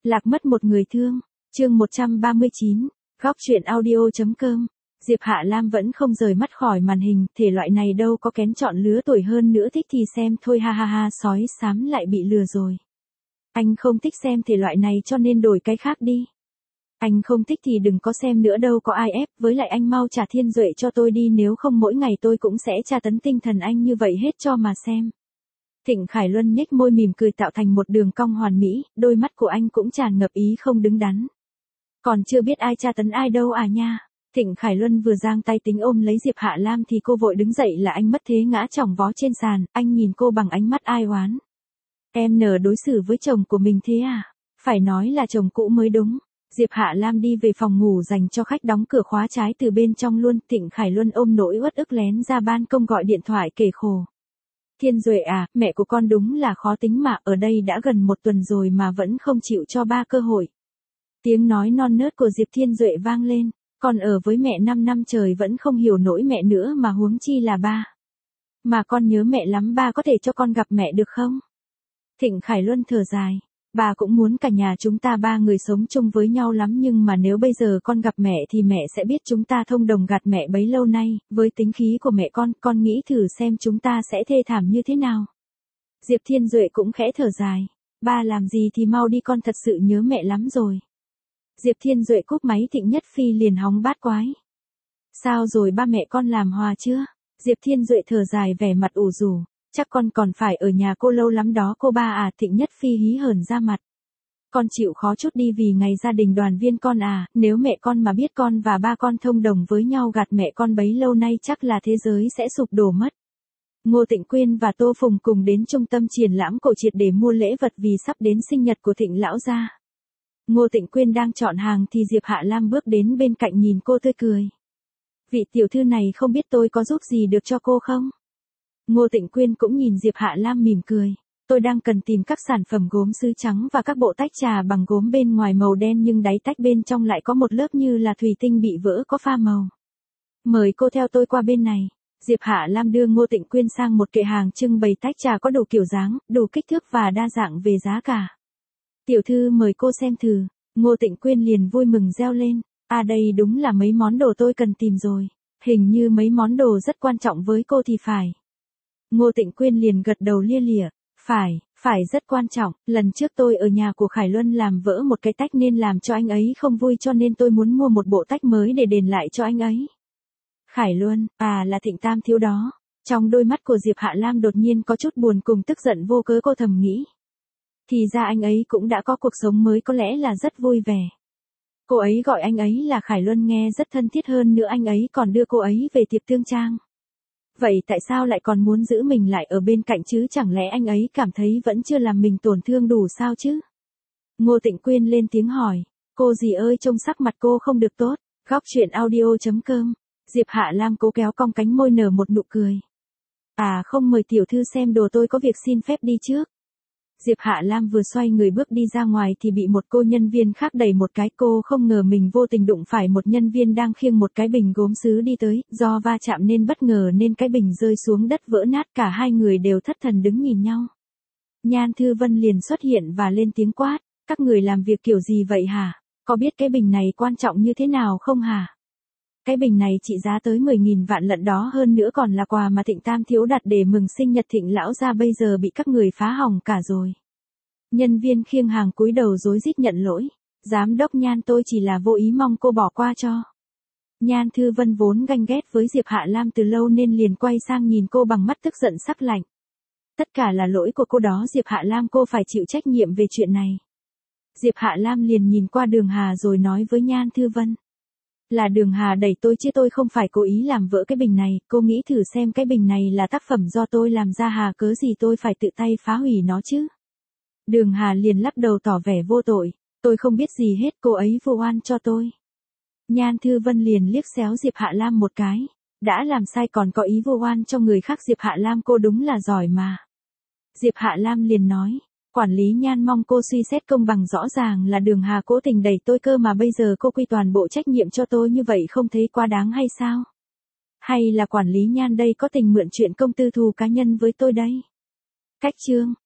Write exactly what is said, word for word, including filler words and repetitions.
Lạc mất một người thương. Chương một trăm ba mươi chín. Góc truyện audio.com. Diệp Hạ Lam vẫn không rời mắt khỏi màn hình, thể loại này đâu có kén chọn lứa tuổi hơn nữa, thích thì xem thôi, ha ha ha. Sói xám lại bị lừa rồi. Anh không thích xem thể loại này cho nên đổi cái khác đi. Anh không thích thì đừng có xem nữa, đâu có ai ép, với lại anh mau trả Thiên Duệ cho tôi đi, nếu không mỗi ngày tôi cũng sẽ tra tấn tinh thần anh như vậy hết cho mà xem. Thịnh Khải Luân nhếch môi mỉm cười tạo thành một đường cong hoàn mỹ, đôi mắt của anh cũng tràn ngập ý không đứng đắn. Còn chưa biết ai tra tấn ai đâu à nha. Thịnh Khải Luân vừa giang tay tính ôm lấy Diệp Hạ Lam thì cô vội đứng dậy là anh mất thế ngã chỏng vó trên sàn, anh nhìn cô bằng ánh mắt ai oán. Em nỡ đối xử với chồng của mình thế à? Phải nói là chồng cũ mới đúng. Diệp Hạ Lam đi về phòng ngủ dành cho khách, đóng cửa khóa trái từ bên trong luôn. Thịnh Khải Luân ôm nỗi uất ức lén ra ban công gọi điện thoại kể khổ. Thiên Duệ à, mẹ của con đúng là khó tính mà, ở đây đã gần một tuần rồi mà vẫn không chịu cho ba cơ hội. Tiếng nói non nớt của Diệp Thiên Duệ vang lên, con ở với mẹ năm năm trời vẫn không hiểu nổi mẹ nữa mà huống chi là ba. Mà con nhớ mẹ lắm, ba có thể cho con gặp mẹ được không? Thịnh Khải Luân thở dài, bà cũng muốn cả nhà chúng ta ba người sống chung với nhau lắm, nhưng mà nếu bây giờ con gặp mẹ thì mẹ sẽ biết chúng ta thông đồng gạt mẹ bấy lâu nay, với tính khí của mẹ con, con nghĩ thử xem chúng ta sẽ thê thảm như thế nào. Diệp Thiên Duệ cũng khẽ thở dài, ba làm gì thì mau đi, con thật sự nhớ mẹ lắm rồi. Diệp Thiên Duệ cúp máy, Thịnh Nhất Phi liền hóng bát quái. Sao rồi, ba mẹ con làm hòa chưa? Diệp Thiên Duệ thở dài vẻ mặt ủ rũ. Chắc con còn phải ở nhà cô lâu lắm đó cô ba à. Thịnh Nhất Phi hí hởn ra mặt. Con chịu khó chút đi vì ngày gia đình đoàn viên con à, nếu mẹ con mà biết con và ba con thông đồng với nhau gạt mẹ con bấy lâu nay chắc là thế giới sẽ sụp đổ mất. Ngô Tịnh Quyên và Tô Phùng cùng đến trung tâm triển lãm cổ triệt để mua lễ vật vì sắp đến sinh nhật của Thịnh lão gia. Ngô Tịnh Quyên đang chọn hàng thì Diệp Hạ Lam bước đến bên cạnh nhìn cô tươi cười. Vị tiểu thư này không biết tôi có giúp gì được cho cô không? Ngô Tịnh Quyên cũng nhìn Diệp Hạ Lam mỉm cười. Tôi đang cần tìm các sản phẩm gốm sứ trắng và các bộ tách trà bằng gốm bên ngoài màu đen nhưng đáy tách bên trong lại có một lớp như là thủy tinh bị vỡ có pha màu. Mời cô theo tôi qua bên này. Diệp Hạ Lam đưa Ngô Tịnh Quyên sang một kệ hàng trưng bày tách trà có đủ kiểu dáng, đủ kích thước và đa dạng về giá cả. Tiểu thư mời cô xem thử. Ngô Tịnh Quyên liền vui mừng reo lên. À, đây đúng là mấy món đồ tôi cần tìm rồi. Hình như mấy món đồ rất quan trọng với cô thì phải. Ngô Tịnh Quyên liền gật đầu lia lịa. Phải, phải rất quan trọng. Lần trước tôi ở nhà của Khải Luân làm vỡ một cái tách nên làm cho anh ấy không vui, cho nên tôi muốn mua một bộ tách mới để đền lại cho anh ấy. Khải Luân, à là Thịnh Tam thiếu đó. Trong đôi mắt của Diệp Hạ Lam đột nhiên có chút buồn cùng tức giận vô cớ, cô thầm nghĩ. Thì ra anh ấy cũng đã có cuộc sống mới, có lẽ là rất vui vẻ. Cô ấy gọi anh ấy là Khải Luân nghe rất thân thiết, hơn nữa anh ấy còn đưa cô ấy về tiệc tương trang. Vậy tại sao lại còn muốn giữ mình lại ở bên cạnh chứ, chẳng lẽ anh ấy cảm thấy vẫn chưa làm mình tổn thương đủ sao chứ? Ngô Tịnh Quyên lên tiếng hỏi. Cô dì ơi, trông sắc mặt cô không được tốt. Góc truyện audio.com. Diệp Hạ Lam cố kéo cong cánh môi nở một nụ cười. À không, mời tiểu thư xem đồ, tôi có việc xin phép đi trước. Diệp Hạ Lam vừa xoay người bước đi ra ngoài thì bị một cô nhân viên khác đẩy một cái, cô không ngờ mình vô tình đụng phải một nhân viên đang khiêng một cái bình gốm sứ đi tới, do va chạm nên bất ngờ nên cái bình rơi xuống đất vỡ nát, cả hai người đều thất thần đứng nhìn nhau. Nhan Thư Vân liền xuất hiện và lên tiếng quát, các người làm việc kiểu gì vậy hả? Có biết cái bình này quan trọng như thế nào không hả? Cái bình này trị giá tới mười nghìn vạn lận đó, hơn nữa còn là quà mà Thịnh Tam thiếu đặt để mừng sinh nhật Thịnh lão gia, bây giờ bị các người phá hỏng cả rồi. Nhân viên khiêng hàng cúi đầu rối rít nhận lỗi. Giám đốc Nhan, tôi chỉ là vô ý, mong cô bỏ qua cho. Nhan Thư Vân vốn ganh ghét với Diệp Hạ Lam từ lâu nên liền quay sang nhìn cô bằng mắt tức giận sắc lạnh. Tất cả là lỗi của cô đó Diệp Hạ Lam, cô phải chịu trách nhiệm về chuyện này. Diệp Hạ Lam liền nhìn qua Đường Hà rồi nói với Nhan Thư Vân. Là Đường Hà đẩy tôi chứ tôi không phải cố ý làm vỡ cái bình này, cô nghĩ thử xem, cái bình này là tác phẩm do tôi làm ra, hà cớ gì tôi phải tự tay phá hủy nó chứ. Đường Hà liền lắc đầu tỏ vẻ vô tội, tôi không biết gì hết, cô ấy vu oan cho tôi. Nhan Thư Vân liền liếc xéo Diệp Hạ Lam một cái, đã làm sai còn có ý vu oan cho người khác, Diệp Hạ Lam cô đúng là giỏi mà. Diệp Hạ Lam liền nói. Quản lý Nhan, mong cô suy xét công bằng, rõ ràng là Đường Hà cố tình đẩy tôi cơ mà bây giờ cô quy toàn bộ trách nhiệm cho tôi như vậy, không thấy quá đáng hay sao? Hay là quản lý Nhan đây có tình mượn chuyện công tư thù cá nhân với tôi đây? Cách chương.